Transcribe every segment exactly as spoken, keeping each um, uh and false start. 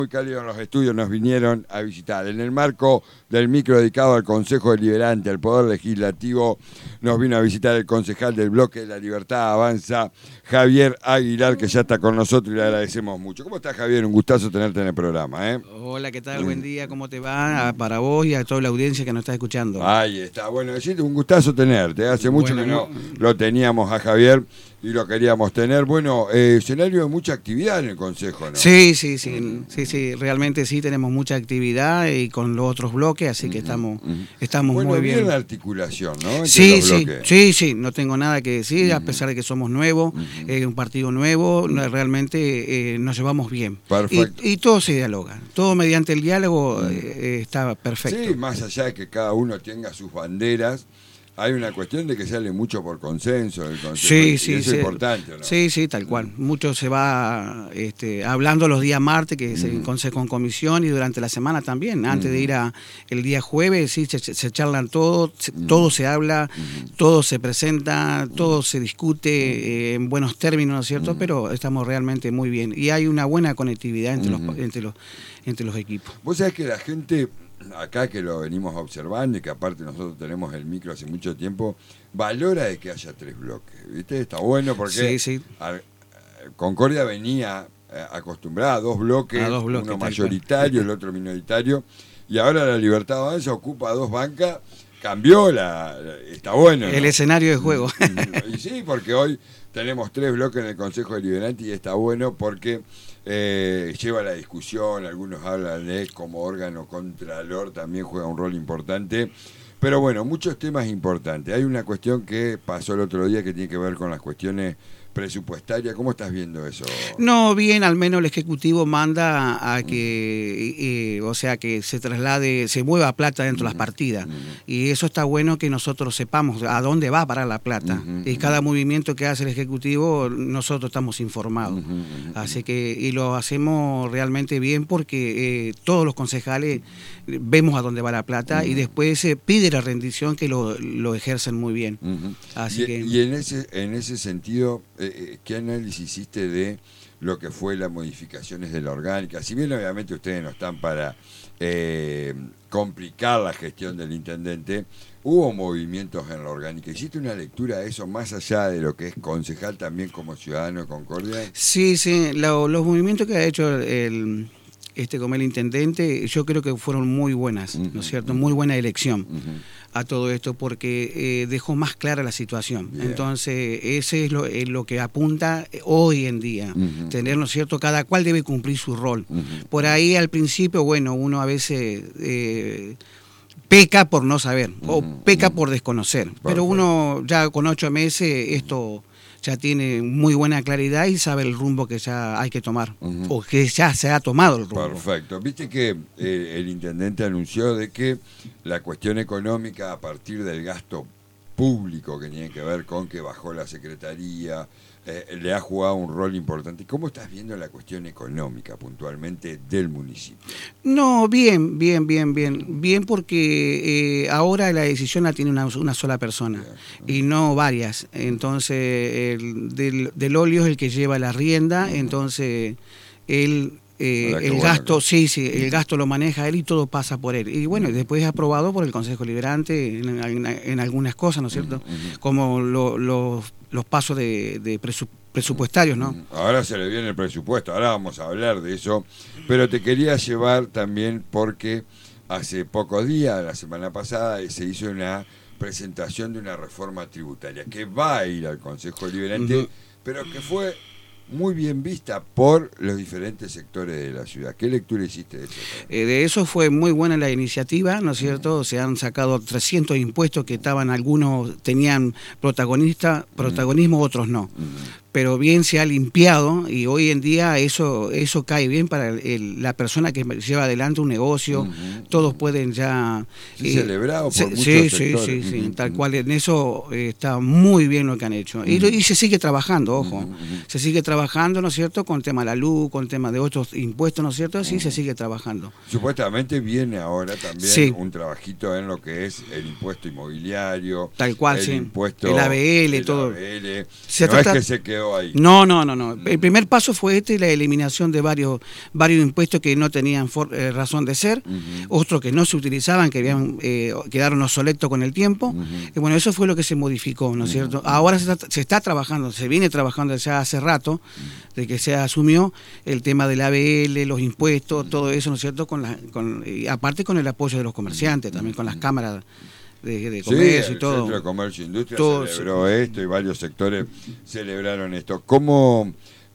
Muy cálidos en los estudios, nos vinieron a visitar. En el marco del micro dedicado al Consejo Deliberante, al Poder Legislativo, nos vino a visitar el concejal del Bloque de la Libertad Avanza, Javier Aguilar, que ya está con nosotros y le agradecemos mucho. ¿Cómo estás, Javier? Un gustazo tenerte en el programa, ¿eh? Hola, ¿qué tal? Buen día, ¿cómo te va? Para vos y a toda la audiencia que nos está escuchando. Ahí está, bueno, decirte un gustazo tenerte. Hace mucho Bueno, que no lo teníamos a Javier y lo queríamos tener. Bueno, eh, escenario de mucha actividad en el Consejo, ¿no? Sí, sí, sí, sí, sí, realmente sí tenemos mucha actividad y con los otros bloques, así que estamos, Uh-huh. estamos bueno, muy bien. bien la articulación, ¿no? Entre Sí, los sí, bloques. sí, sí, no tengo nada que decir, Uh-huh. a pesar de que somos nuevos, Uh-huh. eh, un partido nuevo, no, realmente eh, nos llevamos bien. Perfecto. Y, y todo se dialoga, todo mediante el diálogo Uh-huh. eh, está perfecto. Sí, más allá de que cada uno tenga sus banderas, hay una cuestión de que sale mucho por consenso del Consejo. Sí, y sí, eso sí. es importante, ¿no? Sí, sí, tal cual. Mucho se va este, hablando los días martes, que es el Consejo en comisión, y durante la semana también. Antes Mm. de ir a el día jueves, sí, se, se charlan todo, se- Mm. todo se habla, Mm. todo se presenta, todo se discute eh, en buenos términos, ¿no es cierto? Mm. Pero estamos realmente muy bien. Y hay una buena conectividad entre, Mm. los, entre, los, entre los equipos. Vos sabés que la gente, acá que lo venimos observando y que aparte nosotros tenemos el micro hace mucho tiempo, valora de que haya tres bloques, ¿viste? Está bueno porque Sí, sí. a- Concordia venía eh, acostumbrada a dos bloques, A dos bloques, uno tal mayoritario, el otro minoritario, y ahora la Libertad Avanza ocupa dos bancas, cambió la... la- está bueno, ¿no? El escenario de juego. Y sí, porque hoy tenemos tres bloques en el Consejo Deliberante y está bueno porque eh, lleva la discusión, algunos hablan de él como órgano contralor, también juega un rol importante. Pero bueno, muchos temas importantes. Hay una cuestión que pasó el otro día que tiene que ver con las cuestiones presupuestarias. ¿Cómo estás viendo eso? No, bien, al menos el Ejecutivo manda a que, eh, o sea, que se traslade, se mueva plata dentro de las partidas. Y eso está bueno que nosotros sepamos a dónde va a parar la plata. Ujú, Y cada movimiento que hace el Ejecutivo, nosotros estamos informados. Ujú, ujú. Así que, y lo hacemos realmente bien porque eh, todos los concejales vemos a dónde va la plata y después se pide la rendición que lo, lo ejercen muy bien. Ujú. Así y, que... y en ese en ese sentido, eh, eh, ¿qué análisis hiciste de lo que fue las modificaciones de la orgánica? Si bien obviamente ustedes no están para eh, complicar la gestión del intendente, hubo movimientos en la orgánica. ¿Hiciste una lectura de eso más allá de lo que es concejal también como ciudadano de Concordia? Sí, sí, lo- los movimientos que ha hecho el, este como el intendente, yo creo que fueron muy buenas, Ujú, ¿no es cierto? ujú. Muy buena elección Ujú. a todo esto porque eh, dejó más clara la situación. Bien. Entonces, ese es lo, es lo que apunta hoy en día, Ujú. tener, ¿no es cierto? Cada cual debe cumplir su rol. Ujú. Por ahí al principio, bueno, uno a veces... eh, peca por no saber o Ujú, peca ujú. por desconocer. Perfecto. Pero uno ya con ocho meses esto ya tiene muy buena claridad y sabe el rumbo que ya hay que tomar Ujú. o que ya se ha tomado el rumbo. Perfecto. Viste que eh, el intendente anunció de que la cuestión económica a partir del gasto público que tiene que ver con que bajó la secretaría, eh, le ha jugado un rol importante. ¿Cómo estás viendo la cuestión económica puntualmente del municipio? No, bien, bien, bien, bien. Bien porque eh, ahora la decisión la tiene una, una sola persona y no varias. Entonces, el, del, del óleo es el que lleva la rienda, entonces él... Eh, Ahora, qué el bueno gasto, que- sí, sí, el gasto lo maneja él y todo pasa por él. Y bueno, y después es aprobado por el Consejo Liberante en, en- en algunas cosas, ¿no es cierto? Ujú, ujú. Como lo- los, los pasos de, de presu- presupuestarios, ¿no? Ahora se le viene el presupuesto, ahora vamos a hablar de eso, pero te quería llevar también porque hace pocos días, la semana pasada, se hizo una presentación de una reforma tributaria que va a ir al Consejo Liberante, Ujú. pero que fue muy bien vista por los diferentes sectores de la ciudad. ¿Qué lectura hiciste de eso? Eh, de eso fue muy buena la iniciativa, ¿no es cierto? Se han sacado trescientos impuestos que estaban, algunos tenían protagonista, protagonismo, otros no. Ujú. Pero bien se ha limpiado y hoy en día eso eso cae bien para el- el- la persona que lleva adelante un negocio. Ujú, Todos ujú. pueden ya... Sí, celebrado por se- muchos sí, sectores. sí, sí, sí, Ujú, tal ujú. cual. En eso eh, está muy bien lo que han hecho. Y, lo- y se sigue trabajando, ojo. Ujú, ujú. Se sigue trabajando, ¿no es cierto? Con tema de la luz, con tema de otros impuestos, ¿no es cierto? Sí, se sigue trabajando. Supuestamente viene ahora también Sí. un trabajito en lo que es el impuesto inmobiliario, Tal cual, el sí. impuesto, El A B L, el todo. A B L. Se no trata- es que se quedó quedó ahí? No, no, no, no. El primer paso fue este, la eliminación de varios, varios impuestos que no tenían for, eh, razón de ser, uh-huh. otros que no se utilizaban, que habían, eh, quedaron obsoletos con el tiempo. Uh-huh. Y bueno, eso fue lo que se modificó, ¿no es cierto? Uh-huh. Ahora se está, se está trabajando, se viene trabajando ya hace rato, uh-huh. de que se asumió el tema del A B L, los impuestos, uh-huh. todo eso, ¿no es cierto? Con la, con, y aparte con el apoyo de los comerciantes, uh-huh. también con las cámaras de, de comercio sí, y todo. El Centro de Comercio e Industria todo, celebró sí. esto y varios sectores celebraron esto. ¿Cómo,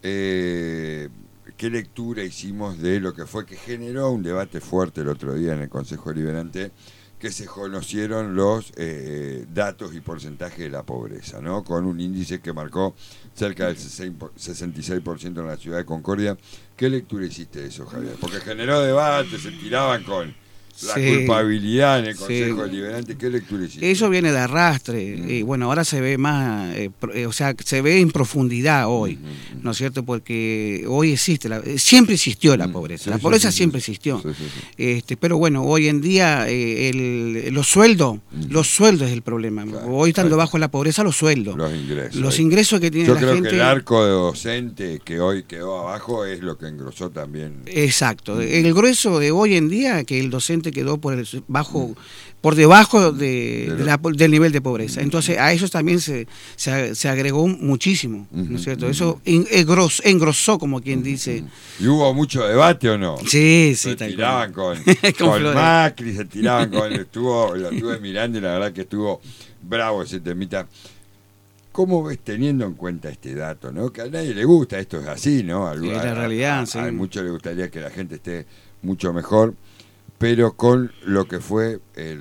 eh, qué lectura hicimos de lo que fue que generó un debate fuerte el otro día en el Consejo Deliberante, que se conocieron los eh, datos y porcentajes de la pobreza, ¿no? Con un índice que marcó cerca del sesenta y seis por ciento en la ciudad de Concordia? ¿Qué lectura hiciste de eso, Javier? Porque generó debate, se tiraban con la sí, culpabilidad en el Consejo sí. Deliberante. ¿Qué lectura hiciste? Eso viene de arrastre, mm. y bueno, ahora se ve más, eh, o sea, se ve en profundidad hoy, mm. ¿no es cierto? Porque hoy existe, la, siempre existió la pobreza, sí, la pobreza sí, siempre sí, existió, sí, sí, sí. Este, pero bueno, hoy en día eh, el, los sueldos, mm. los sueldos es el problema. Claro, hoy estando claro. bajo la pobreza, los sueldos. Los ingresos. Los ingresos que tiene Yo la creo gente. Que el arco de docente que hoy quedó abajo es lo que engrosó también. Exacto, mm. el grueso de hoy en día, que el docente quedó por el bajo, por debajo de, de la, del nivel de pobreza. Entonces a eso también se, se, se agregó muchísimo, ¿no es cierto? Eso engros, engrosó, como quien dice. ¿Y hubo mucho debate o no? Sí, sí. Se tiraban con, con, con Macri, se tiraban con... Estuvo, lo estuve mirando y la verdad que estuvo bravo ese temita. ¿Cómo ves, teniendo en cuenta este dato, ¿no? Que a nadie le gusta, esto es así, ¿no? A, sí, la realidad, a, sí. A muchos le gustaría que la gente esté mucho mejor, pero con lo que fue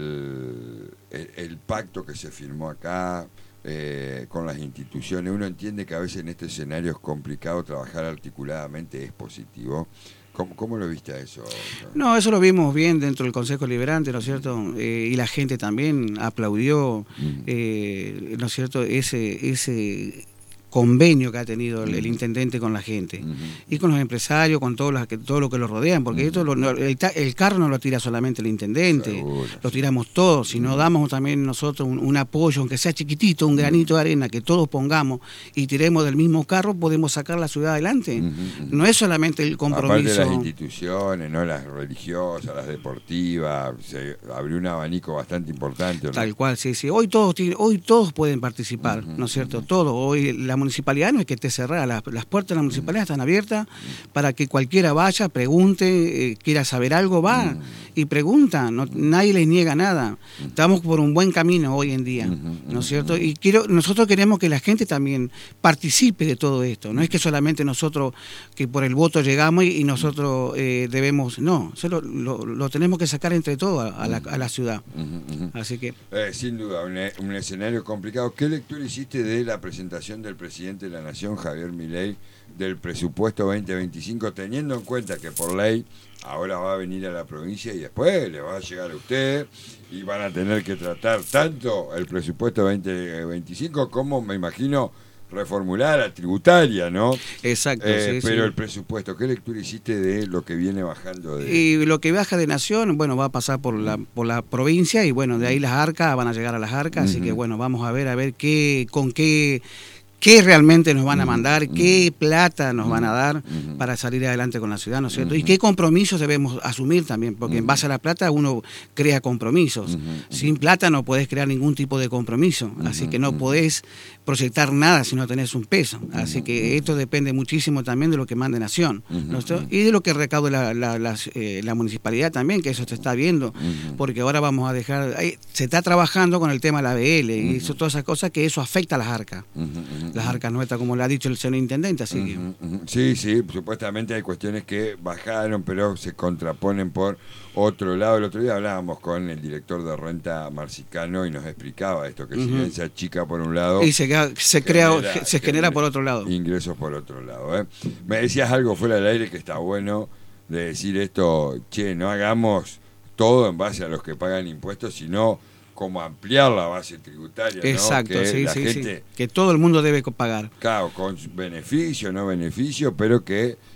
el, el, el pacto que se firmó acá, eh, con las instituciones, uno entiende que a veces en este escenario es complicado trabajar articuladamente, es positivo. ¿Cómo, cómo lo viste a eso? No, eso lo vimos bien dentro del Consejo Deliberante, ¿no es cierto? Eh, y la gente también aplaudió, mm. eh, ¿no es cierto?, ese... ese convenio que ha tenido el, el intendente con la gente, uh-huh. y con los empresarios, con todo lo que, todo lo que lo rodean, porque uh-huh. esto lo, no, el, el carro no lo tira solamente el intendente, seguro, lo tiramos todos, sino uh-huh. damos también nosotros un, un apoyo, aunque sea chiquitito, un granito uh-huh. de arena que todos pongamos y tiremos del mismo carro, podemos sacar la ciudad adelante. Uh-huh. No es solamente el compromiso. Aparte de las instituciones, ¿no? Las religiosas, las deportivas, se abrió un abanico bastante importante, ¿no? Tal cual, sí, sí. Hoy todos, hoy todos pueden participar, uh-huh. ¿no es cierto? Uh-huh. Todos. Hoy la municipalidad no es que esté cerrada, las, las puertas de la municipalidad están abiertas para que cualquiera vaya, pregunte, eh, quiera saber algo, va y pregunta, no, nadie les niega nada. Estamos por un buen camino hoy en día, ¿no es cierto? Y quiero, nosotros queremos que la gente también participe de todo esto, no es que solamente nosotros que por el voto llegamos y, y nosotros eh, debemos, no, lo, lo, lo tenemos que sacar entre todos a, a, la, a la ciudad. Así que... Eh, sin duda, un, un escenario complicado. ¿Qué lectura hiciste de la presentación del presidente de la Nación, Javier Milei, del presupuesto veinte veinticinco, teniendo en cuenta que por ley ahora va a venir a la provincia y después le va a llegar a usted y van a tener que tratar tanto el presupuesto veinte veinticinco como, me imagino, reformular la tributaria, ¿no? Exacto, eh, sí, pero sí. El presupuesto, ¿qué lectura hiciste de lo que viene bajando? De... Y lo que baja de Nación, bueno, va a pasar por la por la provincia y bueno, de ahí las arcas, van a llegar a las arcas, uh-huh. así que bueno, vamos a ver, a ver qué, con qué... qué realmente nos van a mandar, uh-huh. qué plata nos uh-huh. van a dar uh-huh. para salir adelante con la ciudad, ¿no es cierto? Uh-huh. Y qué compromisos debemos asumir también, porque uh-huh. en base a la plata uno crea compromisos. Uh-huh. Sin plata no podés crear ningún tipo de compromiso, uh-huh. así que no uh-huh. podés proyectar nada si no tenés un peso. Uh-huh. Así que esto depende muchísimo también de lo que mande Nación, uh-huh. ¿no es cierto? Y de lo que recaude la, la, la, eh, la municipalidad también, que eso se está viendo, uh-huh. porque ahora vamos a dejar, eh, se está trabajando con el tema de la A B L uh-huh. y eso, todas esas cosas que eso afecta a las arcas. Uh-huh. Las arcas nuestras, como le ha dicho el señor intendente, así que... Uh-huh, uh-huh. Sí, sí, supuestamente hay cuestiones que bajaron, pero se contraponen por otro lado. El otro día hablábamos con el director de renta Marcicano y nos explicaba esto, que uh-huh. si bien se achica por un lado... Y se, se crea, genera, se genera, genera por otro lado. Ingresos por otro lado. ¿eh? Me decías algo fuera del aire que está bueno de decir esto, che, no hagamos todo en base a los que pagan impuestos, sino... como ampliar la base tributaria, ¿no? Exacto, que sí, la sí, gente, sí. Que todo el mundo debe pagar. Claro, con beneficio, no beneficio, pero que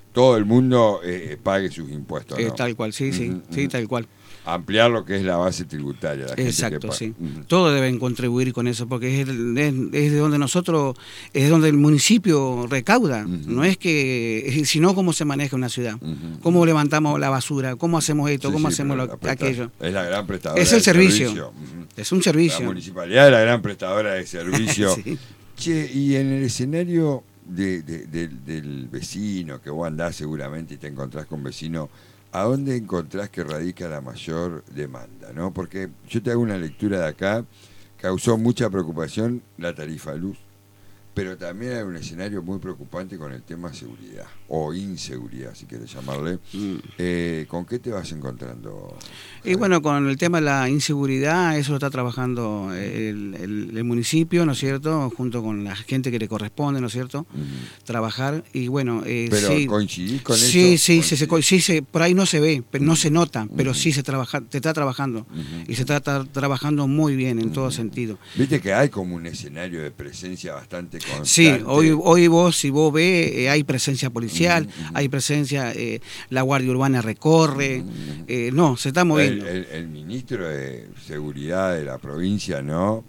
todo el mundo eh, pague sus impuestos, ¿no? Eh, tal cual, sí, sí, uh-huh, sí, tal cual. Ampliar lo que es la base tributaria. La gente Exacto, que paga. sí. Uh-huh. Todos deben contribuir con eso, porque es, el, es, es de donde nosotros, es donde el municipio recauda. Uh-huh. No es que, sino cómo se maneja una ciudad. Uh-huh. Cómo levantamos la basura, cómo hacemos esto, sí, cómo sí, hacemos lo, presta, aquello. Es la gran prestadora es el servicio. servicio. Uh-huh. Es un servicio. La municipalidad es la gran prestadora de servicio. Sí. Che, y en el escenario de, de, de, del vecino, que vos andás seguramente y te encontrás con vecino, ¿a dónde encontrás que radica la mayor demanda? ¿No? Porque yo te hago una lectura de acá, causó mucha preocupación la tarifa luz, pero también hay un escenario muy preocupante con el tema seguridad, o inseguridad, si quieres llamarle. Mm. Eh, ¿Con qué te vas encontrando? Y bueno, con el tema de la inseguridad, eso lo está trabajando el, el, el municipio, ¿no es cierto?, junto con la gente que le corresponde, ¿no es cierto?, uh-huh. trabajar, y bueno... Eh, ¿Pero sí, coincidís con sí, eso? Sí, sí, se, sí se, por ahí no se ve, pero no se nota, uh-huh. pero sí se, trabaja, se está trabajando, uh-huh. y se está tra- trabajando muy bien en uh-huh. todo sentido. Viste que hay como un escenario de presencia bastante constante. Sí, hoy, hoy vos, si vos ves, eh, hay presencia policial, uh-huh. hay presencia, eh, la Guardia Urbana recorre, uh-huh. eh, no, se está moviendo. El, el, el ministro de Seguridad de la provincia, ¿no?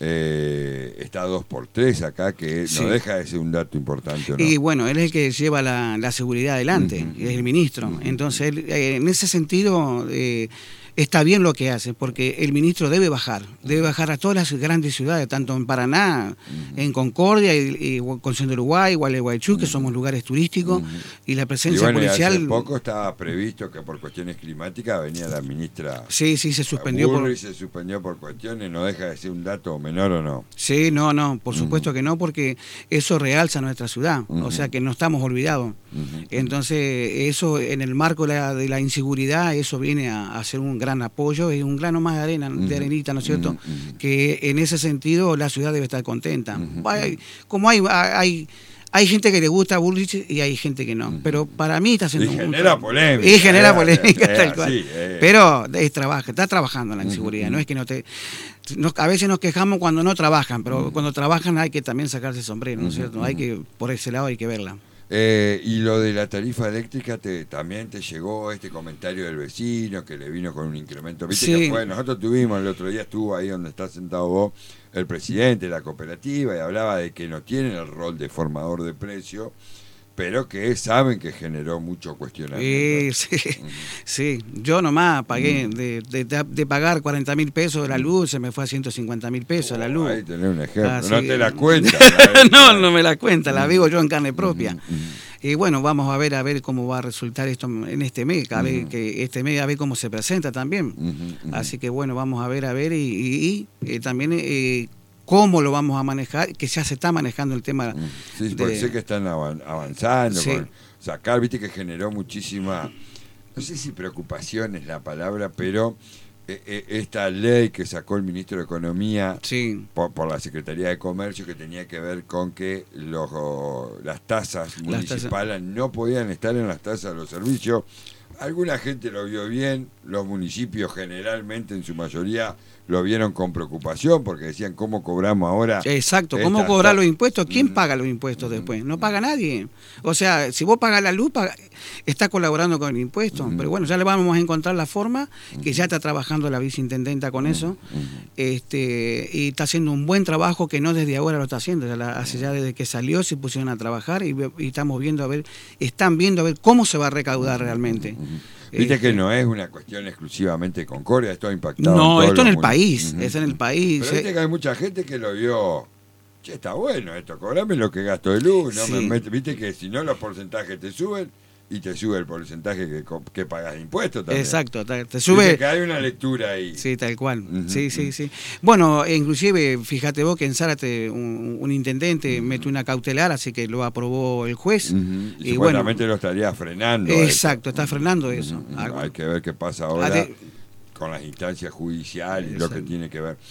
Eh, está dos por tres acá, que sí. no deja de ser un dato importante, ¿no? Y bueno, él es el que lleva la, la seguridad adelante, uh-huh. es el ministro. Uh-huh. Entonces, él, eh, en ese sentido... Eh, está bien lo que hace, porque el ministro debe bajar, debe bajar a todas las grandes ciudades, tanto en Paraná, uh-huh. en Concordia, y, y Concepción de Uruguay, Gualeguaychú, uh-huh. que somos lugares turísticos, uh-huh. y la presencia y bueno, policial... Y hace poco estaba previsto que por cuestiones climáticas venía la ministra... Sí, sí, se suspendió por... se suspendió por cuestiones, no deja de ser un dato menor o no. Sí, no, no, por supuesto uh-huh. que no, porque eso realza nuestra ciudad, uh-huh. o sea que no estamos olvidados. Uh-huh. Entonces, eso en el marco de la, de la inseguridad, eso viene a, a ser un gran apoyo, es un grano más de arena, uh-huh. de arenita, ¿no es cierto? Uh-huh. Que en ese sentido la ciudad debe estar contenta. Uh-huh. Hay, como hay, hay, hay gente que le gusta Bullrich y hay gente que no, uh-huh. pero para mí está haciendo... Y genera un... polémica. Y genera eh, polémica, eh, tal cual. Así, eh. Pero es trabaja, está trabajando en la inseguridad, uh-huh. no es que no te... Nos, a veces nos quejamos cuando no trabajan, pero uh-huh. cuando trabajan hay que también sacarse el sombrero, ¿no es cierto? Uh-huh. Hay que, por ese lado hay que verla. Eh, y lo de la tarifa eléctrica, te, también te llegó este comentario del vecino que le vino con un incremento. Viste sí. que fue, nosotros tuvimos, el otro día estuvo ahí donde estás sentado vos, el presidente de la cooperativa, y hablaba de que no tienen el rol de formador de precio, pero que saben que generó mucho cuestionamiento. Eh, sí, uh-huh. sí, yo nomás pagué, uh-huh. de, de, de pagar cuarenta mil pesos de la luz, se me fue a ciento cincuenta mil pesos oh, la luz. Ahí tenés un ejemplo, ah, no sí. te la cuenta. no, no me la cuenta, la uh-huh. vivo yo en carne propia. Uh-huh. Y bueno, vamos a ver a ver cómo va a resultar esto en este mes, a ver uh-huh. que este mes a ver cómo se presenta también. Uh-huh. Uh-huh. Así que bueno, vamos a ver a ver y, y, y eh, también... Eh, cómo lo vamos a manejar, que ya se está manejando el tema. Sí, de... porque sé que están avanzando, sí. con sacar, viste que generó muchísima, no sé si preocupación es la palabra, pero eh, esta ley que sacó el ministro de Economía sí. por, por la Secretaría de Comercio, que tenía que ver con que los, las tasas municipales las tasas. no podían estar en las tasas de los servicios. Alguna gente lo vio bien, los municipios generalmente en su mayoría lo vieron con preocupación porque decían cómo cobramos ahora. Exacto, cómo cobrar los impuestos, ¿quién mm. paga los impuestos mm. después? No paga nadie. O sea, si vos pagas la luz, paga, está colaborando con el impuesto, mm. pero bueno, ya le vamos a encontrar la forma, que ya está trabajando la viceintendenta con mm. eso, mm. este y está haciendo un buen trabajo que no desde ahora lo está haciendo, ya la, hace ya desde que salió se pusieron a trabajar y, y estamos viendo a ver, están viendo a ver cómo se va a recaudar realmente. Viste este, que no es una cuestión exclusivamente de Concordia, esto ha impactado. No, en esto en el mundos. país, uh-huh. es en el país. Pero viste que hay mucha gente que lo vio, che, está bueno esto, cobrame lo que gasto de luz, no sí. me mete, viste que si no los porcentajes te suben y te sube el porcentaje que, que pagas de impuestos también. Exacto, te sube. Viste que hay una lectura ahí. Sí, tal cual. Uh-huh. Sí, sí, sí. Bueno, inclusive, fíjate vos que en Zárate un, un intendente uh-huh. metió una cautelar, así que lo aprobó el juez. Uh-huh. Y, y seguramente bueno, lo estaría frenando. Exacto, eso. está frenando eso. Uh-huh. Hay que ver qué pasa ahora de... con las instancias judiciales y lo que tiene que ver.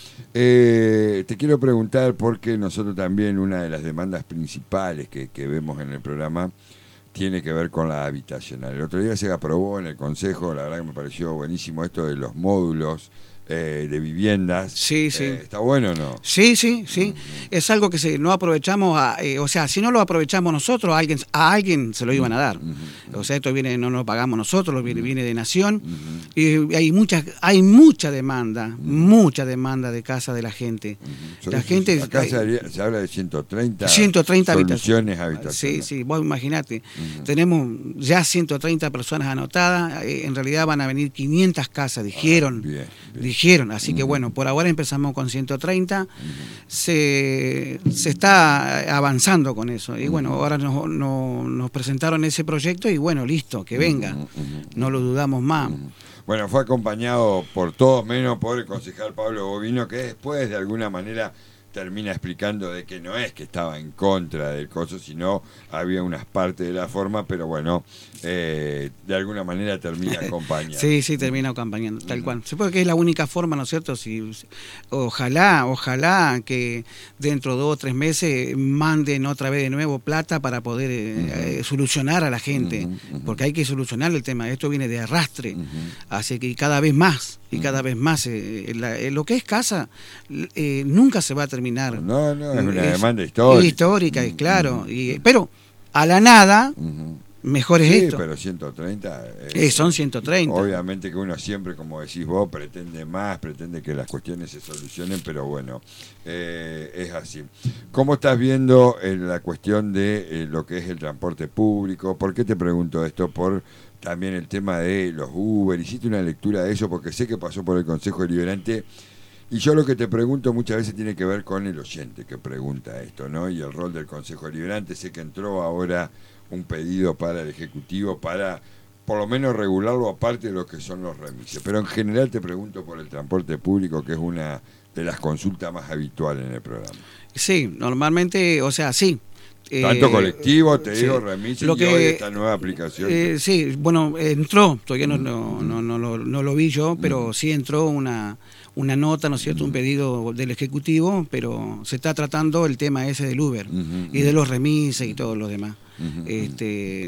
Eh, te quiero preguntar, porque nosotros también una de las demandas principales que, que vemos en el programa tiene que ver con la habitacional. El otro día se aprobó en el Consejo, la verdad que me pareció buenísimo esto de los módulos eh, de viviendas. Sí, sí. Eh, ¿Está bueno o no? Sí, sí, sí. Uh-huh. Es algo que se, no aprovechamos, a, eh, o sea, si no lo aprovechamos nosotros, a alguien, a alguien se lo iban a dar. Uh-huh. O sea, esto viene, no lo pagamos nosotros, lo viene, uh-huh. viene de Nación. Uh-huh. Y hay mucha, hay mucha demanda, uh-huh. mucha demanda de casa de la gente. Uh-huh. La gente acá hay, se, se habla de ciento treinta, ciento treinta soluciones habitacionales. Sí, sí, vos imaginate. Uh-huh. Tenemos ya ciento treinta personas anotadas, en realidad van a venir quinientas casas, dijeron. Ah, bien, bien. Dijeron, así uh-huh. que bueno, por ahora empezamos con ciento treinta, uh-huh. se, se está avanzando con eso. Y uh-huh. bueno, ahora nos, nos, nos presentaron ese proyecto y bueno, listo, que venga. Uh-huh. Uh-huh. No lo dudamos más. Uh-huh. Bueno, fue acompañado por todos menos por el concejal Pablo Bovino, que después de alguna manera termina explicando de que no es que estaba en contra del coso, sino había unas partes de la forma, pero bueno, eh, de alguna manera termina acompañando. Sí, sí, termina acompañando, tal uh-huh. cual. Supongo que es la única forma, ¿no es cierto? Si, ojalá, ojalá que dentro de dos o tres meses manden otra vez de nuevo plata para poder eh, uh-huh. eh, solucionar a la gente, uh-huh. Uh-huh. porque hay que solucionar el tema. Esto viene de arrastre, uh-huh. así que cada vez más, y uh-huh. cada vez más, eh, la, eh, lo que es casa eh, nunca se va a terminar. No, no, es una es, demanda histórica. Histórica, uh-huh. claro. Y, pero a la nada, uh-huh. mejor es sí, esto. Pero ciento treinta. Eh, eh, son ciento treinta. Obviamente que uno siempre, como decís vos, pretende más, pretende que las cuestiones se solucionen, pero bueno, eh, es así. ¿Cómo estás viendo eh, la cuestión de eh, lo que es el transporte público? ¿Por qué te pregunto esto? Por también el tema de los Uber. ¿Hiciste una lectura de eso? Porque sé que pasó por el Consejo Deliberante. Y yo lo que te pregunto muchas veces tiene que ver con el oyente que pregunta esto, ¿no? Y el rol del Consejo Deliberante. Sé que entró ahora un pedido para el Ejecutivo para, por lo menos, regularlo aparte de lo que son los remises. Pero en general te pregunto por el transporte público, que es una de las consultas más habituales en el programa. Sí, normalmente, o sea, sí. Tanto eh, colectivo, te sí. digo, remises lo y que, hoy esta nueva aplicación. Eh, sí, bueno, entró, todavía no, no, no, no, no, no lo vi yo, pero sí entró una... una nota, ¿no es cierto?, un pedido del Ejecutivo, pero se está tratando el tema ese del Uber uh-huh. y de los remises y todo lo demás. Uh-huh. Este,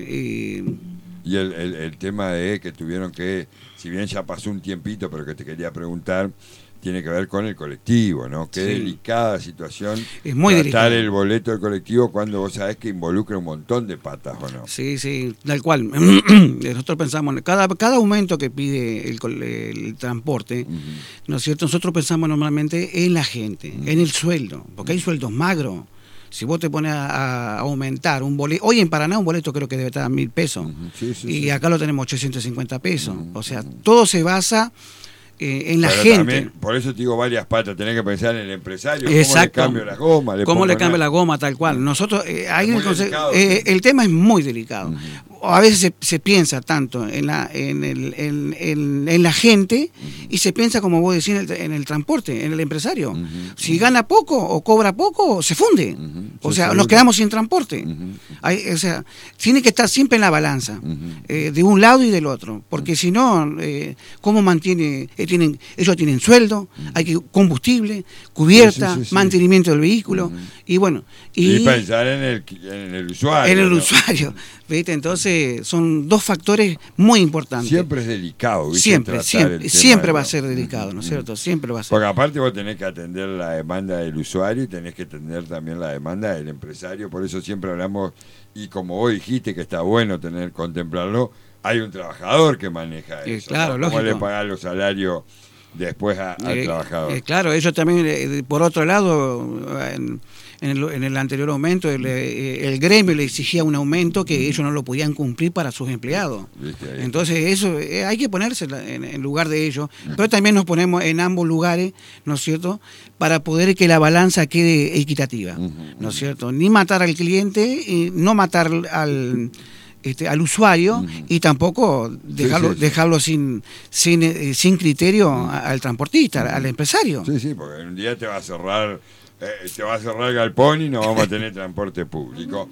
y y el, el, el tema de que tuvieron que, si bien ya pasó un tiempito, pero que te quería preguntar, tiene que ver con el colectivo, ¿no? Qué sí. delicada situación. Es muy delicado. el boleto del colectivo cuando vos sabés que involucra un montón de patas, ¿o no? Sí, sí, tal cual. Nosotros pensamos, cada, cada aumento que pide el, el transporte, uh-huh. ¿no es cierto? Nosotros pensamos normalmente en la gente, uh-huh. en el sueldo, porque hay sueldos magros. Si vos te pones a, a aumentar un boleto, hoy en Paraná un boleto creo que debe estar a mil pesos, uh-huh. sí, sí, y sí. acá lo tenemos ochocientos cincuenta pesos. Uh-huh. O sea, todo se basa Eh, en la pero gente. También, por eso te digo varias patas, tenés que pensar en el empresario. Exacto. ¿Cómo le cambio la goma? Le ¿Cómo le cambia la goma? Tal cual. Nosotros, eh, ahí el, delicado, eh, el tema es muy delicado. Uh-huh. A veces se, se piensa tanto en la, en, el, en, en, en la gente uh-huh. y se piensa, como vos decís, en el, en el transporte, en el empresario. Uh-huh. Si gana poco o cobra poco, se funde. Uh-huh. O sea, nos quedamos sin transporte. Uh-huh. Hay, o sea, tiene que estar siempre en la balanza, uh-huh. eh, de un lado y del otro. Porque uh-huh. si no, eh, ¿cómo mantiene? Eh, tienen, ellos tienen sueldo, uh-huh. hay que combustible, cubierta, sí, sí, sí, sí. mantenimiento del vehículo. Uh-huh. Y bueno. Y, y pensar en el, en el usuario. En el ¿no? usuario. ¿Viste? Entonces, son dos factores muy importantes. Siempre es delicado, ¿viste? Siempre, siempre, siempre va a ser delicado, ¿no es cierto? Siempre va a ser. Porque aparte vos tenés que atender la demanda del usuario y tenés que atender también la demanda del empresario, por eso siempre hablamos, y como vos dijiste que está bueno tener contemplarlo, hay un trabajador que maneja eso. Eh, claro, ¿no? ¿Cómo lógico. le pagás los salarios después a, al eh, trabajador? Eh, claro, ellos también, eh, por otro lado, en, en, el, en el anterior aumento, el, el gremio le exigía un aumento que ellos no lo podían cumplir para sus empleados. Entonces, eso eh, hay que ponerse en, en lugar de ellos, pero también nos ponemos en ambos lugares, ¿no es cierto?, para poder que la balanza quede equitativa, ¿no es cierto? Ni matar al cliente y no matar al... Este, al usuario uh-huh. y tampoco dejarlo, sí, sí, sí. dejarlo sin sin, eh, sin criterio uh-huh. al transportista, uh-huh. al empresario. Sí, sí, porque un día te va a cerrar eh, te va a cerrar el galpón y no vamos a tener transporte público.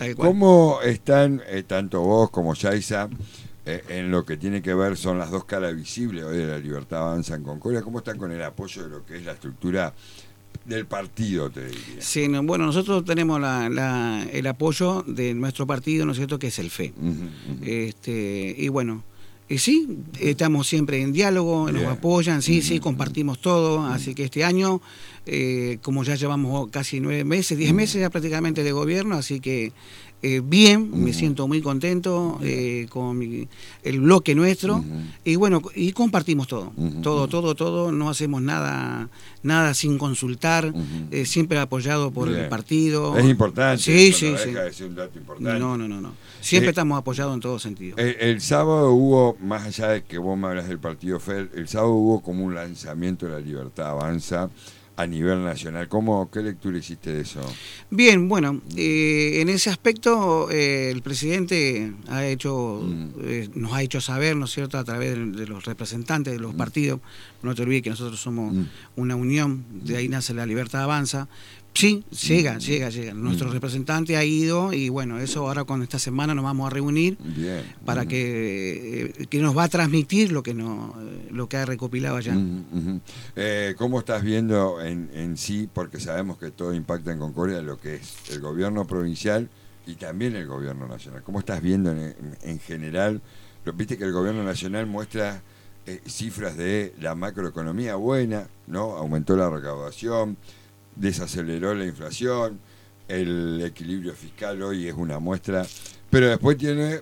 ¿Cómo están eh, tanto vos como Yaiza eh, en lo que tiene que ver, son las dos caras visibles hoy de La Libertad Avanza en Concordia? ¿Cómo están con el apoyo de lo que es la estructura del partido, te diría? Sí, no, bueno, nosotros tenemos la, la, el apoyo de nuestro partido, ¿no es cierto?, que es el F E. Uh-huh, uh-huh. Este, y bueno, Y sí, estamos siempre en diálogo, nos Bien. apoyan, sí, sí, compartimos todo, así que este año, eh, como ya llevamos casi nueve meses, diez meses ya prácticamente de gobierno, así que eh, bien, me siento muy contento eh, con mi- el bloque nuestro, y bueno, y compartimos todo, todo, todo, todo, no hacemos nada, nada sin consultar, eh, siempre apoyado por Bien. el partido. Es importante, Sí, eso sí, no sí. deja de ser un dato importante. No, no, no, no. Siempre Eh, estamos apoyados en todo sentido. El, el sábado hubo, más allá de que vos me hablas del partido F E L, el sábado hubo como un lanzamiento de La Libertad Avanza a nivel nacional. ¿Cómo, qué lectura hiciste de eso? Bien, bueno, eh, en ese aspecto eh, el presidente ha hecho, Mm. eh, nos ha hecho saber, ¿no es cierto?, a través de, de los representantes de los partidos, no te olvides que nosotros somos Mm. una unión, de ahí nace La Libertad Avanza. Sí, llega, llega, llega. Nuestro representante ha ido y bueno, eso ahora con esta semana nos vamos a reunir Bien. para Ujú. que, eh, que nos va a transmitir lo que, no, lo que ha recopilado allá. Ujú, ujú. Eh, ¿Cómo estás viendo en, en sí, porque sabemos que todo impacta en Concordia, lo que es el gobierno provincial y también el gobierno nacional? ¿Cómo estás viendo en, en, en general? Lo, viste que el gobierno nacional muestra eh, cifras de la macroeconomía buena, ¿no? Aumentó la recaudación, desaceleró la inflación, el equilibrio fiscal hoy es una muestra, pero después tiene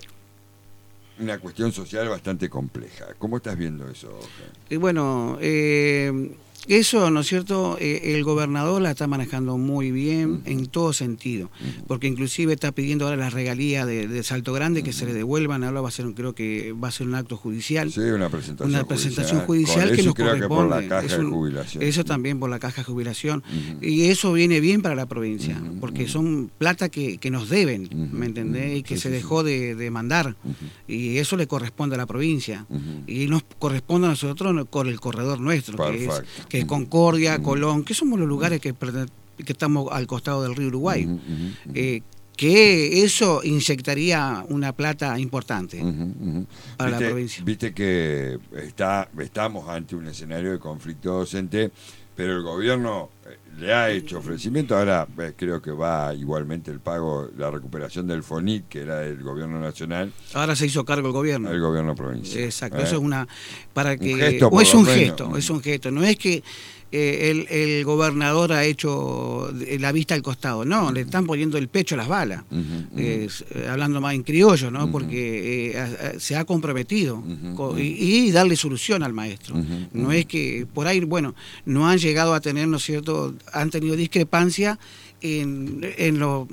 una cuestión social bastante compleja. ¿Cómo estás viendo eso, Oscar? Y bueno, eh, eso, ¿no es cierto?, eh, el gobernador la está manejando muy bien Uh-huh. en todo sentido, Uh-huh. porque inclusive está pidiendo ahora las regalías de, de Salto Grande que se le devuelvan. Ahora va a ser, creo que va a ser un acto judicial. Sí, una presentación Una presentación judicial, judicial Con que eso nos creo corresponde. que por la caja Es un- de jubilación. Eso también por la caja de jubilación. Ujú. Y eso viene bien para la provincia, Ujú, porque ujú. son plata que, que nos deben, Ujú, ¿me entendés? ujú. Y que Sí, se sí, dejó sí. de, de mandar. Ujú. Y eso le corresponde a la provincia. Ujú. Y nos corresponde a nosotros con el corredor nuestro, que es, Perfecto. que es Ujú. Concordia, Ujú. Colón, que somos los lugares que, perten- que estamos al costado del río Uruguay. Ujú, ujú, ujú. Eh, que eso inyectaría una plata importante. Ujú, ujú. para la Viste- provincia. Viste que está, estamos ante un escenario de conflicto docente, pero el gobierno eh, le ha hecho ofrecimiento. Ahora eh, creo que va igualmente el pago, la recuperación del FONIT, que era del gobierno nacional, Ahora se hizo cargo el gobierno. al gobierno provincial. Exacto, ¿Eh? eso es una para que gesto, o por es lo un menos. gesto, es un gesto, no es que eh, el, el gobernador ha hecho de- la vista al costado, no, le están poniendo el pecho a las balas. Ujú, ujú. Es, eh, hablando más en criollo, ¿no? Ujú. Porque eh, a- a- se ha comprometido Ujú, co- ujú. y, y darle solución al maestro. Ujú, No ujú. es que por ahí, bueno, no han llegado a tener, ¿no es cierto?, han tenido discrepancia en, en, lo,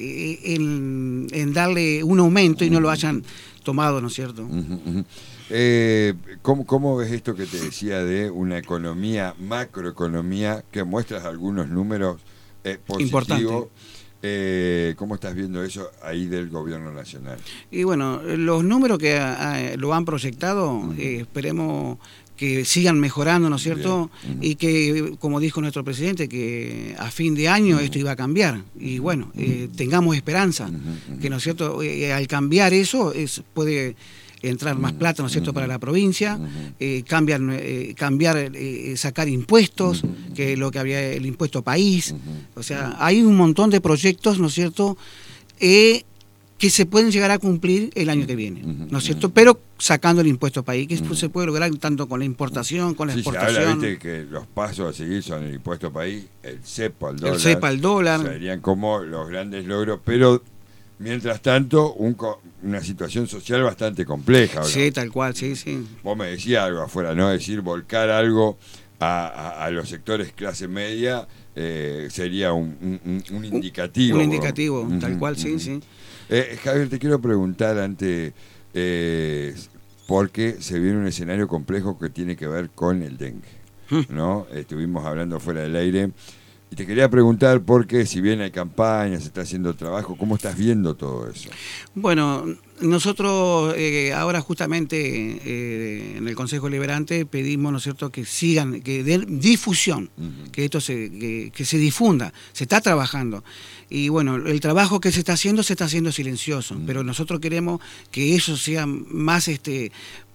en, en darle un aumento y no lo hayan tomado, ¿no es cierto? Ujú, ujú. Eh, ¿cómo, ¿Cómo ves esto que te decía de una economía, macroeconomía, que muestras algunos números eh, positivos? Importante. Eh, ¿Cómo estás viendo eso ahí del gobierno nacional? Y bueno, los números que ah, lo han proyectado, eh, esperemos que sigan mejorando, ¿no es cierto? Bien. Ujú. Y que, como dijo nuestro presidente, que a fin de año esto iba a cambiar. Y bueno, eh, tengamos esperanza, Ujú, ujú. que, ¿no es cierto?, Eh, al cambiar eso es, puede entrar más plata, ¿no es cierto?, para la provincia, eh, cambiar, eh, cambiar eh, sacar impuestos, que lo que había el impuesto país. O sea, hay un montón de proyectos, ¿no es cierto?, eh, que se pueden llegar a cumplir el año que viene, ¿no es cierto? Pero sacando el impuesto país, que se puede lograr tanto con la importación, con la Sí, se exportación. habla, viste, que los pasos a seguir son el impuesto país, el cepo al dólar. El cepa al dólar. Serían como los grandes logros, pero mientras tanto, un co- una situación social bastante compleja. ¿o no? Sí, tal cual, sí, sí. Vos me decías algo afuera, ¿no? Es decir, volcar algo a, a- a los sectores clase media eh, sería un, un- un indicativo. Un ¿no? indicativo, Ujú, tal cual, sí, ujú. sí. Eh, Javier, te quiero preguntar antes, eh, porque se viene un escenario complejo que tiene que ver con el dengue, ¿no? Estuvimos hablando fuera del aire y te quería preguntar porque si bien hay campañas, se está haciendo trabajo, ¿cómo estás viendo todo eso? Bueno, nosotros eh, ahora justamente eh, en el Consejo Liberante pedimos, ¿no es cierto?, que sigan, que den difusión, Ujú. que esto se, que, que se difunda, se está trabajando. Y bueno, el trabajo que se está haciendo se está haciendo silencioso, pero nosotros queremos que eso sea más, este,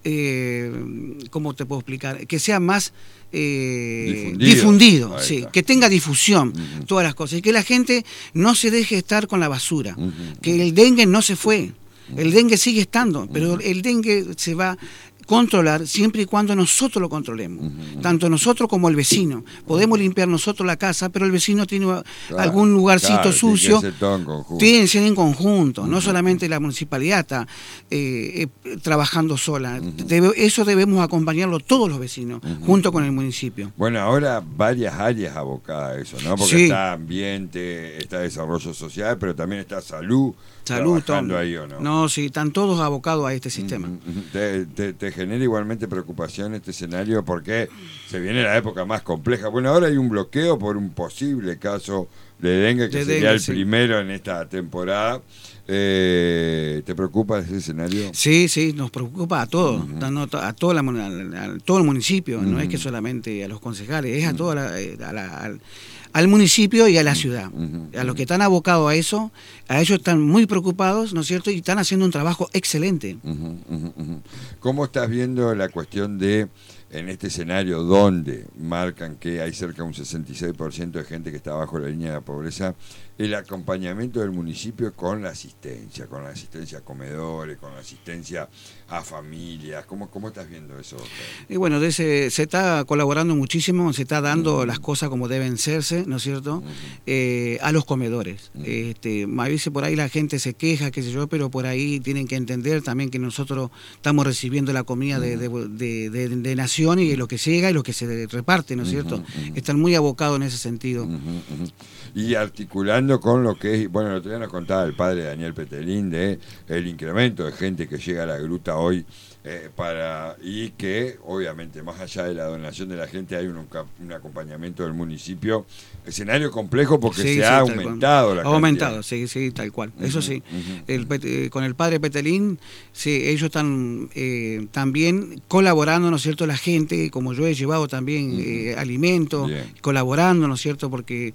eh, ¿cómo te puedo explicar? Que sea más eh, Difundido. difundido, Ahí sí, está. que tenga difusión, Ujú. todas las cosas, y que la gente no se deje estar con la basura, Ujú. que el dengue no se fue. El dengue sigue estando, pero el dengue se va controlar siempre y cuando nosotros lo controlemos. Uh-huh. Tanto nosotros como el vecino. Podemos limpiar nosotros la casa, pero el vecino tiene claro, algún lugarcito claro, sucio. Tiene que ser todo en conjunto. Tiene que ser en conjunto. Uh-huh. No solamente la municipalidad está eh, eh, trabajando sola. Uh-huh. Debe, eso debemos acompañarlo todos los vecinos, uh-huh. junto con el municipio. Bueno, ahora varias áreas abocadas a eso, ¿no? Porque sí. está ambiente, está desarrollo social, pero también está salud. Salud, ahí, ¿o no? No, sí, están todos abocados a este sistema. Uh-huh. ¿Te, te, te genera igualmente preocupación este escenario? Porque se viene la época más compleja. Bueno, ahora hay un bloqueo por un posible caso de dengue, que de sería dengue, el sí. primero en esta temporada. Eh, ¿Te preocupa ese escenario? Sí, sí, nos preocupa a todos, uh-huh. a, todo la, a, a todo el municipio, uh-huh. no es que solamente a los concejales, es a toda la, a la al, al municipio y a la ciudad. Uh-huh. A los que están abocados a eso, a ellos están muy preocupados, ¿no es cierto? Y están haciendo un trabajo excelente. Uh-huh, uh-huh, uh-huh. ¿Cómo estás viendo la cuestión de, en este escenario donde marcan que hay cerca de un sesenta y seis por ciento de gente que está bajo la línea de la pobreza, el acompañamiento del municipio con la asistencia, con la asistencia a comedores, con la asistencia a familias? ¿Cómo, cómo estás viendo eso? Y bueno, de ese, se está colaborando muchísimo, se está dando uh-huh. las cosas como deben serse, ¿no es cierto? Uh-huh. Eh, a los comedores. Uh-huh. Este, a veces por ahí la gente se queja, qué sé yo, pero por ahí tienen que entender también que nosotros estamos recibiendo la comida uh-huh. de, de, de, de, de nación y lo que llega y lo que se reparte, ¿no es cierto? Uh-huh. Uh-huh. Están muy abocados en ese sentido. Uh-huh. Uh-huh. Y articulando con lo que es, bueno, el otro día nos contaba el padre Daniel Petelín de el incremento de gente que llega a la gruta hoy eh, para y que obviamente más allá de la donación de la gente hay un, un acompañamiento del municipio, escenario complejo porque sí, se sí, ha aumentado cual. la ha aumentado, sí, sí, tal cual, uh-huh, eso sí. Uh-huh. el, eh, con el padre Petelín, sí, ellos están eh, también colaborando, ¿no es cierto? La gente, como yo he llevado también uh-huh. eh, alimentos, Bien. colaborando, ¿no es cierto? Porque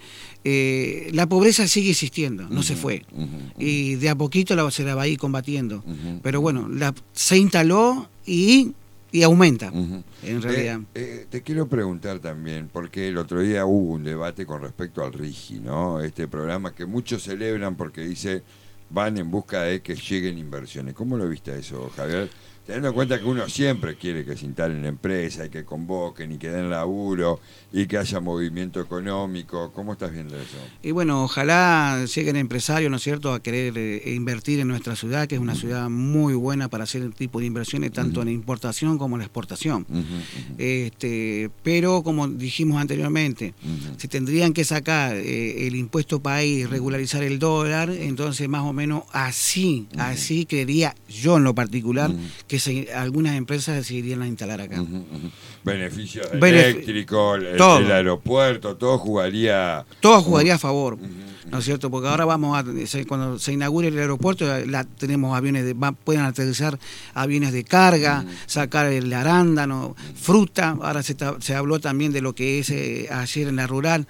eh, la pobreza sigue existiendo, no uh-huh. se fue, uh-huh. y de a poquito la, se la va a ir combatiendo, uh-huh. pero bueno, la, se instaló y, y aumenta, uh-huh. en realidad. Eh, eh, te quiero preguntar también, porque el otro día hubo un debate con respecto al RIGI, ¿no? Este programa que muchos celebran porque dice van en busca de que lleguen inversiones. ¿Cómo lo viste eso, Javier? Teniendo en cuenta que uno siempre quiere que se instalen en empresa y que convoquen y que den laburo y que haya movimiento económico. ¿Cómo estás viendo eso? Y bueno, ojalá lleguen empresarios, ¿no es cierto?, a querer eh, invertir en nuestra ciudad, que es una uh-huh. ciudad muy buena para hacer el tipo de inversiones, tanto uh-huh. en importación como en la exportación. Uh-huh. Uh-huh. Este, pero, como dijimos anteriormente, uh-huh. si tendrían que sacar eh, el impuesto país, regularizar el dólar, entonces más o menos así, uh-huh. así creería yo en lo particular, uh-huh. que se, algunas empresas se irían a instalar acá. Uh-huh, uh-huh. Beneficios Benef- eléctricos, el, el aeropuerto, todo jugaría... Todo jugaría uh-huh. a favor, uh-huh. ¿no es cierto? Porque ahora vamos a... Se, cuando se inaugure el aeropuerto, la, tenemos aviones, de, va, pueden aterrizar aviones de carga, uh-huh. sacar el arándano, uh-huh. fruta. Ahora se, ta, se habló también de lo que es eh, ayer en la rural,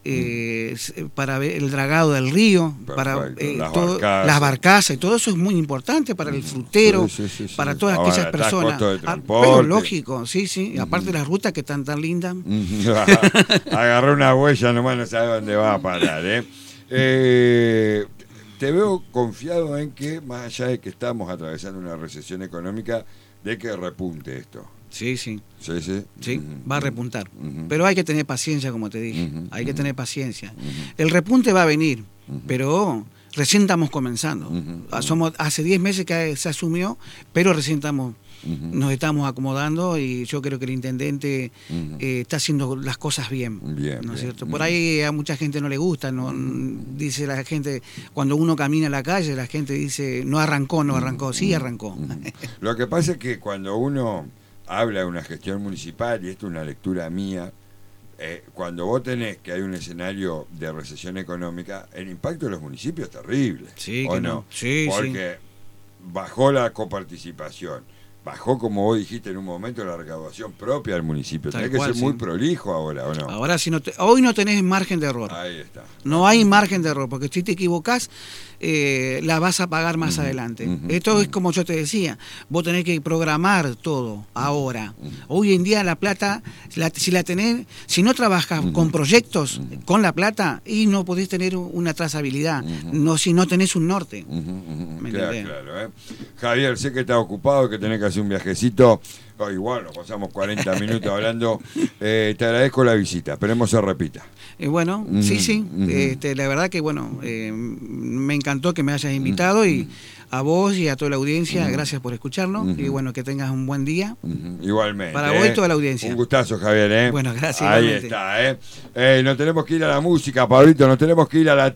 Eh, para ver el dragado del río, Perfecto. para eh, las, todo, barcazas. las barcazas y todo eso es muy importante para el frutero, sí, sí, sí, para sí. todas Ahora, aquellas personas. Ah, pero lógico, sí, sí, uh-huh. aparte las rutas que están tan lindas. Agarró una huella, nomás no sabe dónde va a parar. ¿eh? Eh, te veo confiado en que, más allá de que estamos atravesando una recesión económica, de que repunte esto. Sí, sí. Sí, sí. Sí, uh-huh. va a repuntar. Uh-huh. Pero hay que tener paciencia, como te dije. Uh-huh. Hay que tener paciencia. Uh-huh. El repunte va a venir, uh-huh. pero recién estamos comenzando. Uh-huh. Somos, hace diez meses que se asumió, pero recién estamos, uh-huh. nos estamos acomodando y yo creo que el intendente uh-huh. eh, está haciendo las cosas bien. Bien, ¿no es bien, cierto? bien. Por ahí a mucha gente no le gusta, no uh-huh. dice la gente, cuando uno camina a la calle, la gente dice, no arrancó, no arrancó. Uh-huh. Sí, arrancó. Uh-huh. Lo que pasa es que cuando uno habla de una gestión municipal, y esto es una lectura mía, eh, cuando vos tenés que hay un escenario de recesión económica, el impacto de los municipios es terrible. Sí, ¿o que no? no. Sí, Porque sí. bajó la coparticipación, bajó, como vos dijiste en un momento, la recaudación propia del municipio. Tal Tenés que cual, ser sí. muy prolijo ahora, ¿o no? Ahora si no te, hoy no tenés margen de error. Ahí está. No hay margen de error, porque si te equivocás, eh, la vas a pagar más uh-huh, uh-huh, adelante. Esto uh-huh. es como yo te decía, vos tenés que programar todo ahora. Uh-huh. Hoy en día la plata, la, si la tenés, si no trabajas uh-huh. con proyectos, uh-huh. con la plata, y no podés tener una trazabilidad, uh-huh. no si no tenés un norte. Uh-huh, uh-huh. Queda claro, ¿eh? Javier, sé que estás ocupado, que tenés que hacer hace un viajecito. Oh, igual nos pasamos cuarenta minutos hablando. Eh, te agradezco la visita, esperemos se repita. Eh, bueno, uh-huh, sí, sí. Uh-huh. Este, la verdad que, bueno, eh, me encantó que me hayas invitado uh-huh. y a vos y a toda la audiencia, uh-huh. gracias por escucharnos uh-huh. y bueno, que tengas un buen día. Uh-huh. Igualmente. Para vos y toda la audiencia. Un gustazo, Javier. ¿eh? Bueno, gracias. Ahí igualmente. está. ¿eh? Eh, nos tenemos que ir a la música, Pablito, nos tenemos que ir a la